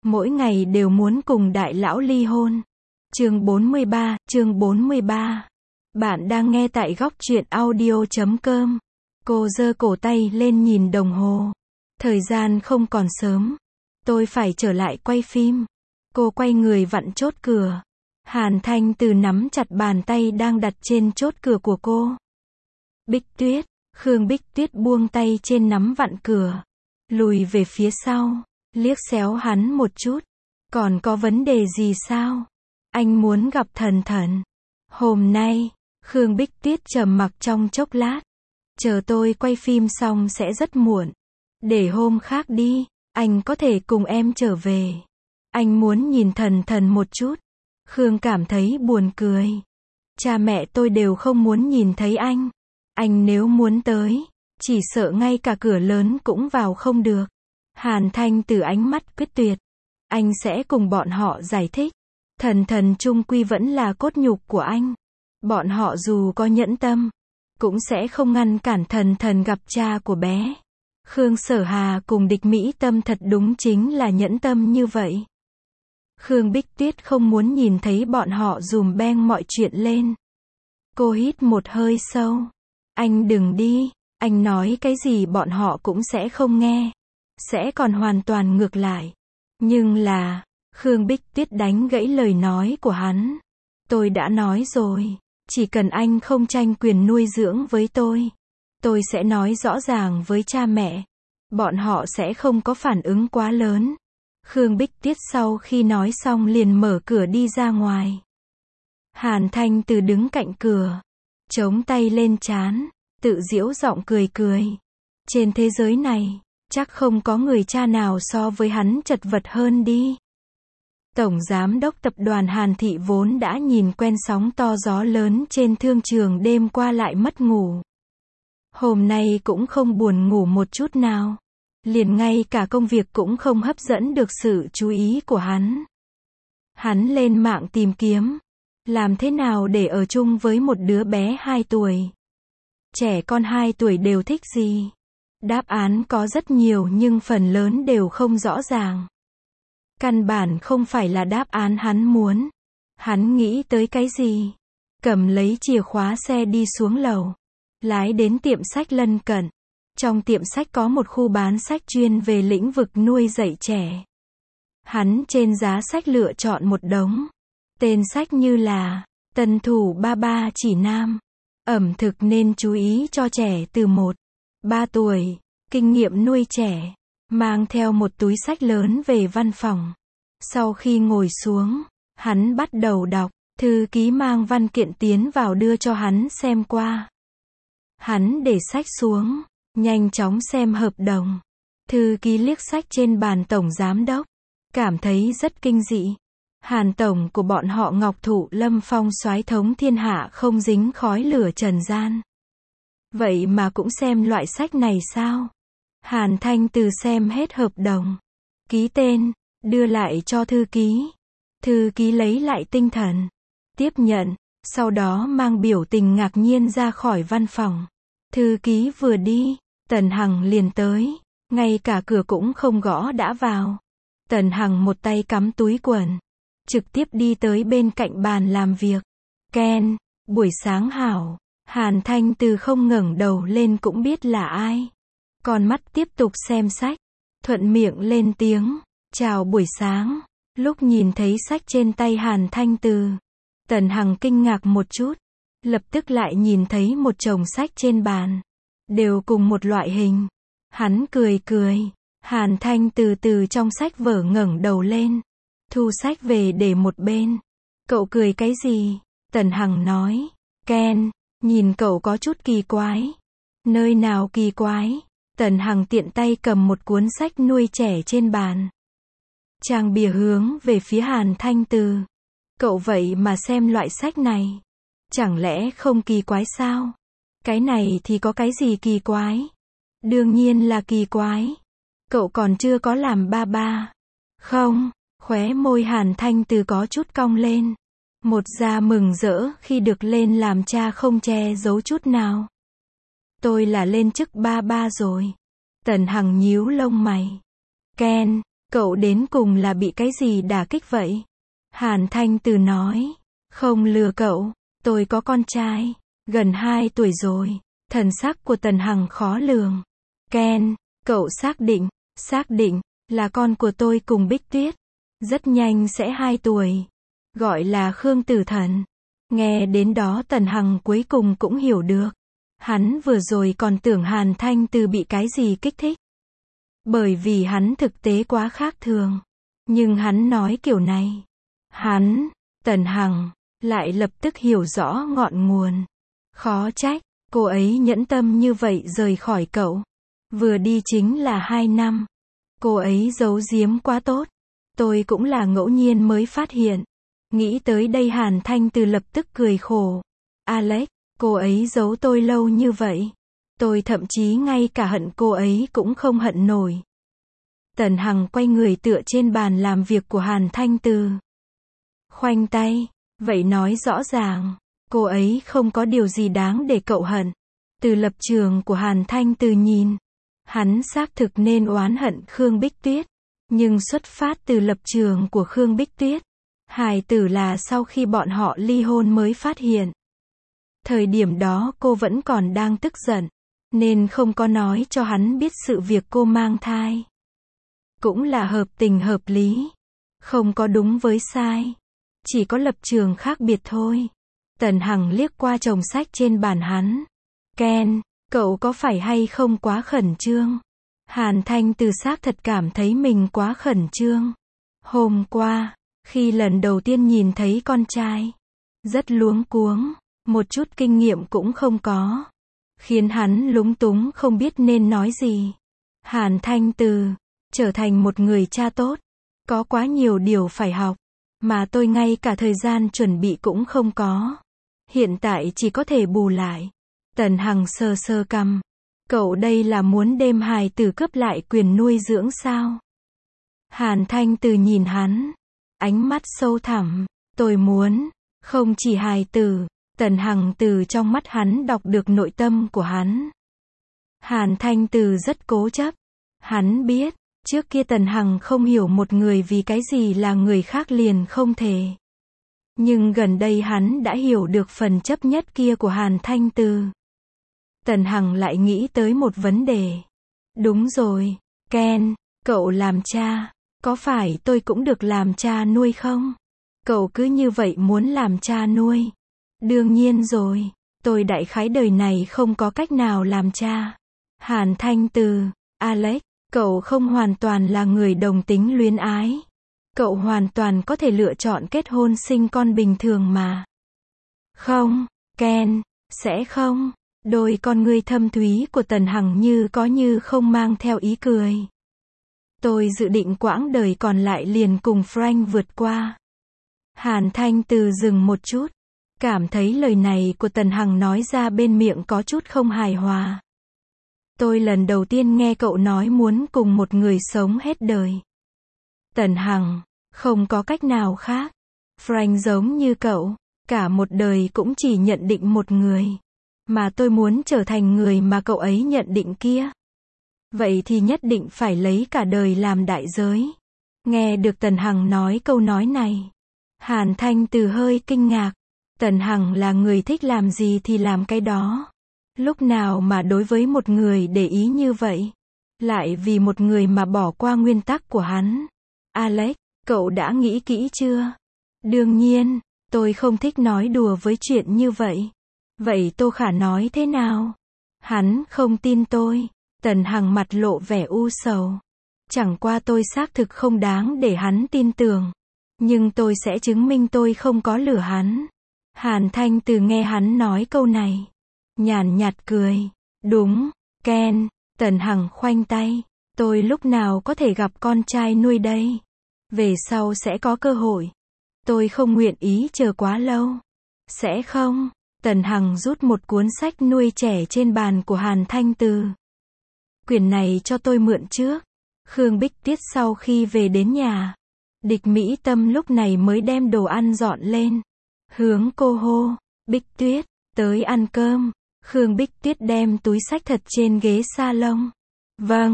Mỗi ngày đều muốn cùng đại lão ly hôn. Chương 43. Bạn đang nghe tại góc truyện audio.com. Cô giơ cổ tay lên nhìn đồng hồ. Thời gian không còn sớm. Tôi phải trở lại quay phim. Cô quay người vặn chốt cửa. Hàn Thanh Từ nắm chặt bàn tay đang đặt trên chốt cửa của cô. Bích Tuyết, Khương Bích Tuyết buông tay trên nắm vặn cửa. Lùi về phía sau, liếc xéo hắn một chút. Còn có vấn đề gì sao? Anh muốn gặp Thần Thần. Hôm nay, Khương Bích Tuyết trầm mặc trong chốc lát. Chờ tôi quay phim xong sẽ rất muộn. Để hôm khác đi, anh có thể cùng em trở về. Anh muốn nhìn Thần Thần một chút. Khương cảm thấy buồn cười. Cha mẹ tôi đều không muốn nhìn thấy anh. Anh nếu muốn tới, chỉ sợ ngay cả cửa lớn cũng vào không được. Hàn Thanh Từ ánh mắt quyết tuyệt. Anh sẽ cùng bọn họ giải thích. Thần Thần chung quy vẫn là cốt nhục của anh. Bọn họ dù có nhẫn tâm, cũng sẽ không ngăn cản Thần Thần gặp cha của bé. Khương Sở Hà cùng Địch Mỹ Tâm thật đúng chính là nhẫn tâm như vậy. Khương Bích Tuyết không muốn nhìn thấy bọn họ dùm beng mọi chuyện lên. Cô hít một hơi sâu. Anh đừng đi, anh nói cái gì bọn họ cũng sẽ không nghe. Sẽ còn hoàn toàn ngược lại. Nhưng là, Khương Bích Tuyết đánh gãy lời nói của hắn. Tôi đã nói rồi, chỉ cần anh không tranh quyền nuôi dưỡng với tôi sẽ nói rõ ràng với cha mẹ. Bọn họ sẽ không có phản ứng quá lớn. Khương Bích Tuyết sau khi nói xong liền mở cửa đi ra ngoài. Hàn Thanh Từ đứng cạnh cửa, chống tay lên trán, tự giễu giọng cười cười. Trên thế giới này, chắc không có người cha nào so với hắn chật vật hơn đi. Tổng giám đốc tập đoàn Hàn Thị vốn đã nhìn quen sóng to gió lớn trên thương trường đêm qua lại mất ngủ. Hôm nay cũng không buồn ngủ một chút nào. Liền ngay cả công việc cũng không hấp dẫn được sự chú ý của hắn. Hắn lên mạng tìm kiếm. Làm thế nào để ở chung với một đứa bé 2 tuổi? Trẻ con 2 tuổi đều thích gì? Đáp án có rất nhiều nhưng phần lớn đều không rõ ràng. Căn bản không phải là đáp án hắn muốn. Hắn nghĩ tới cái gì? Cầm lấy chìa khóa xe đi xuống lầu. Lái đến tiệm sách lân cận. Trong tiệm sách có một khu bán sách chuyên về lĩnh vực nuôi dạy trẻ. Hắn trên giá sách lựa chọn một đống. Tên sách như là Tân Thủ 33 chỉ nam. Ẩm thực nên chú ý cho trẻ từ 1-3 tuổi. Kinh nghiệm nuôi trẻ. Mang theo một túi sách lớn về văn phòng. Sau khi ngồi xuống, hắn bắt đầu đọc. Thư ký mang văn kiện tiến vào đưa cho hắn xem qua. Hắn để sách xuống, nhanh chóng xem hợp đồng. Thư ký liếc sách trên bàn tổng giám đốc, cảm thấy rất kinh dị. Hàn tổng của bọn họ Ngọc Thụ Lâm Phong soái thống thiên hạ không dính khói lửa trần gian. Vậy mà cũng xem loại sách này sao? Hàn Thanh Từ xem hết hợp đồng, ký tên, đưa lại cho thư ký. Thư ký lấy lại tinh thần, tiếp nhận, sau đó mang biểu tình ngạc nhiên ra khỏi văn phòng. Thư ký vừa đi, Tần Hằng liền tới, ngay cả cửa cũng không gõ đã vào. Tần Hằng một tay cắm túi quần, trực tiếp đi tới bên cạnh bàn làm việc. Ken, buổi sáng hảo. Hàn Thanh Từ không ngẩng đầu lên cũng biết là ai. Con mắt tiếp tục xem sách, thuận miệng lên tiếng, chào buổi sáng. Lúc nhìn thấy sách trên tay Hàn Thanh Từ, Tần Hằng kinh ngạc một chút, lập tức lại nhìn thấy một chồng sách trên bàn, đều cùng một loại hình. Hắn cười cười. Hàn Thanh từ từ trong sách vở ngẩng đầu lên, thu sách về để một bên. Cậu cười cái gì? Tần Hằng nói. Ken, nhìn cậu có chút kỳ quái. Nơi nào kỳ quái? Tần Hằng tiện tay cầm một cuốn sách nuôi trẻ trên bàn. Trang bìa hướng về phía Hàn Thanh Từ. Cậu vậy mà xem loại sách này. Chẳng lẽ không kỳ quái sao? Cái này thì có cái gì kỳ quái? Đương nhiên là kỳ quái. Cậu còn chưa có làm ba ba. Không, khóe môi Hàn Thanh Từ có chút cong lên. Một da mừng rỡ khi được lên làm cha không che giấu chút nào. Tôi là lên chức ba ba rồi. Tần Hằng nhíu lông mày. Ken, Cậu đến cùng là bị cái gì đả kích vậy? Hàn Thanh Từ nói. Không lừa cậu, tôi có con trai, gần 2 tuổi rồi. Thần sắc của Tần Hằng khó lường. Ken, cậu xác định, là con của tôi cùng Bích Tuyết. Rất nhanh sẽ 2 tuổi. Gọi là Khương Tử Thần. Nghe đến đó Tần Hằng cuối cùng cũng hiểu được. Hắn vừa rồi còn tưởng Hàn Thanh Từ bị cái gì kích thích. Bởi vì hắn thực tế quá khác thường. Nhưng hắn nói kiểu này. Tần Hằng, lại lập tức hiểu rõ ngọn nguồn. Khó trách, cô ấy nhẫn tâm như vậy rời khỏi cậu. Vừa đi chính là 2 năm. Cô ấy giấu giếm quá tốt. Tôi cũng là ngẫu nhiên mới phát hiện. Nghĩ tới đây Hàn Thanh Từ lập tức cười khổ. Alex, cô ấy giấu tôi lâu như vậy. Tôi thậm chí ngay cả hận cô ấy cũng không hận nổi. Tần Hằng quay người tựa trên bàn làm việc của Hàn Thanh Từ. Khoanh tay, vậy nói rõ ràng, cô ấy không có điều gì đáng để cậu hận. Từ lập trường của Hàn Thanh Từ nhìn, hắn xác thực nên oán hận Khương Bích Tuyết. Nhưng xuất phát từ lập trường của Khương Bích Tuyết, hài tử là sau khi bọn họ ly hôn mới phát hiện. Thời điểm đó cô vẫn còn đang tức giận, nên không có nói cho hắn biết sự việc cô mang thai. Cũng là hợp tình hợp lý. Không có đúng với sai. Chỉ có lập trường khác biệt thôi. Tần Hằng liếc qua chồng sách trên bàn hắn. Ken, cậu có phải hay không quá khẩn trương? Hàn Thanh Từ xác thật cảm thấy mình quá khẩn trương. Hôm qua, khi lần đầu tiên nhìn thấy con trai, rất luống cuống, một chút kinh nghiệm cũng không có. Khiến hắn lúng túng không biết nên nói gì. Hàn Thanh Từ, trở thành một người cha tốt, có quá nhiều điều phải học, mà tôi ngay cả thời gian chuẩn bị cũng không có. Hiện tại chỉ có thể bù lại. Tần Hằng sờ sờ cằm. Cậu đây là muốn đem hài tử cướp lại quyền nuôi dưỡng sao? Hàn Thanh Từ nhìn hắn, ánh mắt sâu thẳm. Tôi muốn, không chỉ hài tử. Tần Hằng từ trong mắt hắn đọc được nội tâm của hắn. Hàn Thanh Từ rất cố chấp. Hắn biết, trước kia Tần Hằng không hiểu một người vì cái gì là người khác liền không thể. Nhưng gần đây hắn đã hiểu được phần chấp nhất kia của Hàn Thanh Từ. Tần Hằng lại nghĩ tới một vấn đề. Đúng rồi, Ken, cậu làm cha, có phải tôi cũng được làm cha nuôi không? Cậu cứ như vậy muốn làm cha nuôi. Đương nhiên rồi, tôi đại khái đời này không có cách nào làm cha. Hàn Thanh Từ, Alex, cậu không hoàn toàn là người đồng tính luyến ái. Cậu hoàn toàn có thể lựa chọn kết hôn sinh con bình thường mà. Không, Ken, sẽ không. Đôi con ngươi thâm thúy của Tần Hằng như có như không mang theo ý cười. Tôi dự định quãng đời còn lại liền cùng Frank vượt qua. Hàn Thanh Từ dừng một chút. Cảm thấy lời này của Tần Hằng nói ra bên miệng có chút không hài hòa. Tôi lần đầu tiên nghe cậu nói muốn cùng một người sống hết đời. Tần Hằng, không có cách nào khác. Frank giống như cậu, cả một đời cũng chỉ nhận định một người. Mà tôi muốn trở thành người mà cậu ấy nhận định kia. Vậy thì nhất định phải lấy cả đời làm đại giới. Nghe được Tần Hằng nói câu nói này, Hàn Thanh Từ hơi kinh ngạc. Tần Hằng là người thích làm gì thì làm cái đó. Lúc nào mà đối với một người để ý như vậy. Lại vì một người mà bỏ qua nguyên tắc của hắn. Alex, cậu đã nghĩ kỹ chưa? Đương nhiên, tôi không thích nói đùa với chuyện như vậy. Vậy Tô Khả nói thế nào? Hắn không tin tôi. Tần Hằng mặt lộ vẻ u sầu. Chẳng qua tôi xác thực không đáng để hắn tin tưởng. Nhưng tôi sẽ chứng minh tôi không có lừa hắn. Hàn Thanh Từ nghe hắn nói câu này, nhàn nhạt cười. Đúng, Ken. Tần Hằng khoanh tay. Tôi lúc nào có thể gặp con trai nuôi đây? Về sau sẽ có cơ hội. Tôi không nguyện ý chờ quá lâu. Sẽ không. Tần Hằng rút một cuốn sách nuôi trẻ trên bàn của Hàn Thanh Từ. Quyển này cho tôi mượn trước. Khương Bích Tuyết sau khi về đến nhà, Địch Mỹ Tâm lúc này mới đem đồ ăn dọn lên. Hướng cô hô, Bích Tuyết, tới ăn cơm. Khương Bích Tuyết đem túi xách thật trên ghế salon. Vâng,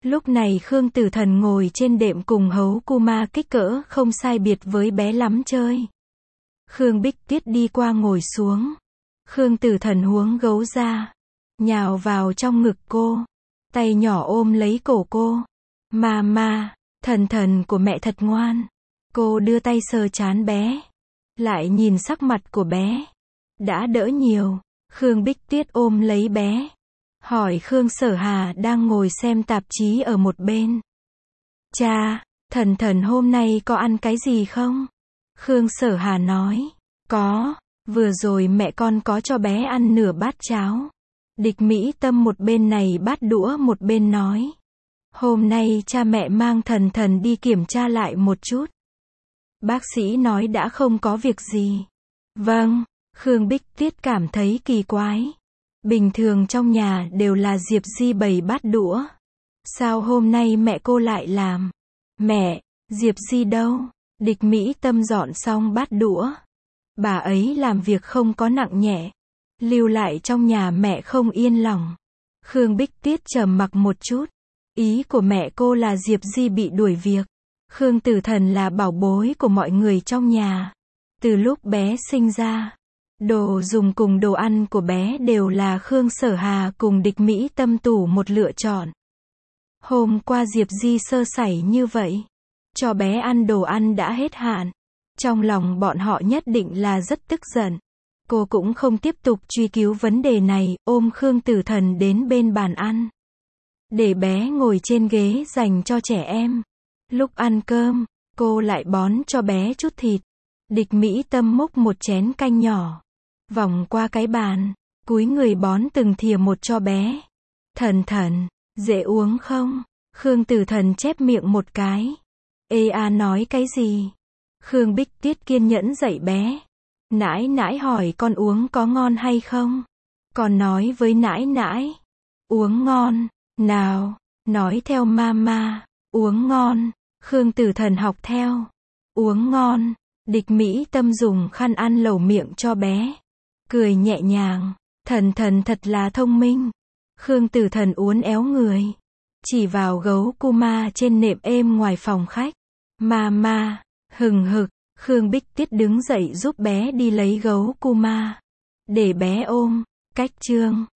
Lúc này Khương Tử Thần ngồi trên đệm cùng Hấu Kuma kích cỡ không sai biệt với bé lắm chơi. Khương Bích Tuyết đi qua ngồi xuống. Khương Tử Thần huống gấu ra, nhào vào trong ngực cô, tay nhỏ ôm lấy cổ cô. Mama, Thần Thần của mẹ thật ngoan. Cô đưa tay sờ trán bé, lại nhìn sắc mặt của bé. Đã đỡ nhiều. Khương Bích Tuyết ôm lấy bé, hỏi Khương Sở Hà đang ngồi xem tạp chí ở một bên. Cha, Thần Thần hôm nay có ăn cái gì không? Khương Sở Hà nói, có, vừa rồi mẹ con có cho bé ăn nửa bát cháo. Địch Mỹ Tâm một bên này bát đũa một bên nói, hôm nay cha mẹ mang Thần Thần đi kiểm tra lại một chút. Bác sĩ nói đã không có việc gì. Vâng, Khương Bích Tuyết cảm thấy kỳ quái. Bình thường trong nhà đều là Diệp Di bày bát đũa. Sao hôm nay mẹ cô lại làm? Mẹ, Diệp Di đâu? Địch Mỹ Tâm dọn xong bát đũa. Bà ấy làm việc không có nặng nhẹ. Lưu lại trong nhà mẹ không yên lòng. Khương Bích Tuyết trầm mặc một chút. Ý của mẹ cô là Diệp Di bị đuổi việc. Khương Tử Thần là bảo bối của mọi người trong nhà. Từ lúc bé sinh ra, đồ dùng cùng đồ ăn của bé đều là Khương Sở Hà cùng Địch Mỹ Tâm tủ một lựa chọn. Hôm qua Diệp Di sơ sẩy như vậy, cho bé ăn đồ ăn đã hết hạn. Trong lòng bọn họ nhất định là rất tức giận. Cô cũng không tiếp tục truy cứu vấn đề này, ôm Khương Tử Thần đến bên bàn ăn. Để bé ngồi trên ghế dành cho trẻ em. Lúc ăn cơm, cô lại bón cho bé chút thịt. Địch Mỹ Tâm múc một chén canh nhỏ, vòng qua cái bàn, cúi người bón từng thìa một cho bé. Thần Thần, dễ uống không? Khương Tử Thần chép miệng một cái. Ê à, nói cái gì? Khương Bích Tuyết kiên nhẫn dạy bé. Nãi nãi hỏi con uống có ngon hay không? Con nói với nãi nãi. Uống ngon. Nào, nói theo mama. Uống ngon. Khương Tử Thần học theo. Uống ngon. Địch Mỹ Tâm dùng khăn ăn lẩu miệng cho bé. Cười nhẹ nhàng. Thần Thần thật là thông minh. Khương Tử Thần uốn éo người, chỉ vào gấu Kuma trên nệm êm ngoài phòng khách. Mama, hừng hực. Khương Bích Tuyết đứng dậy giúp bé đi lấy gấu Kuma, để bé ôm. Cách chương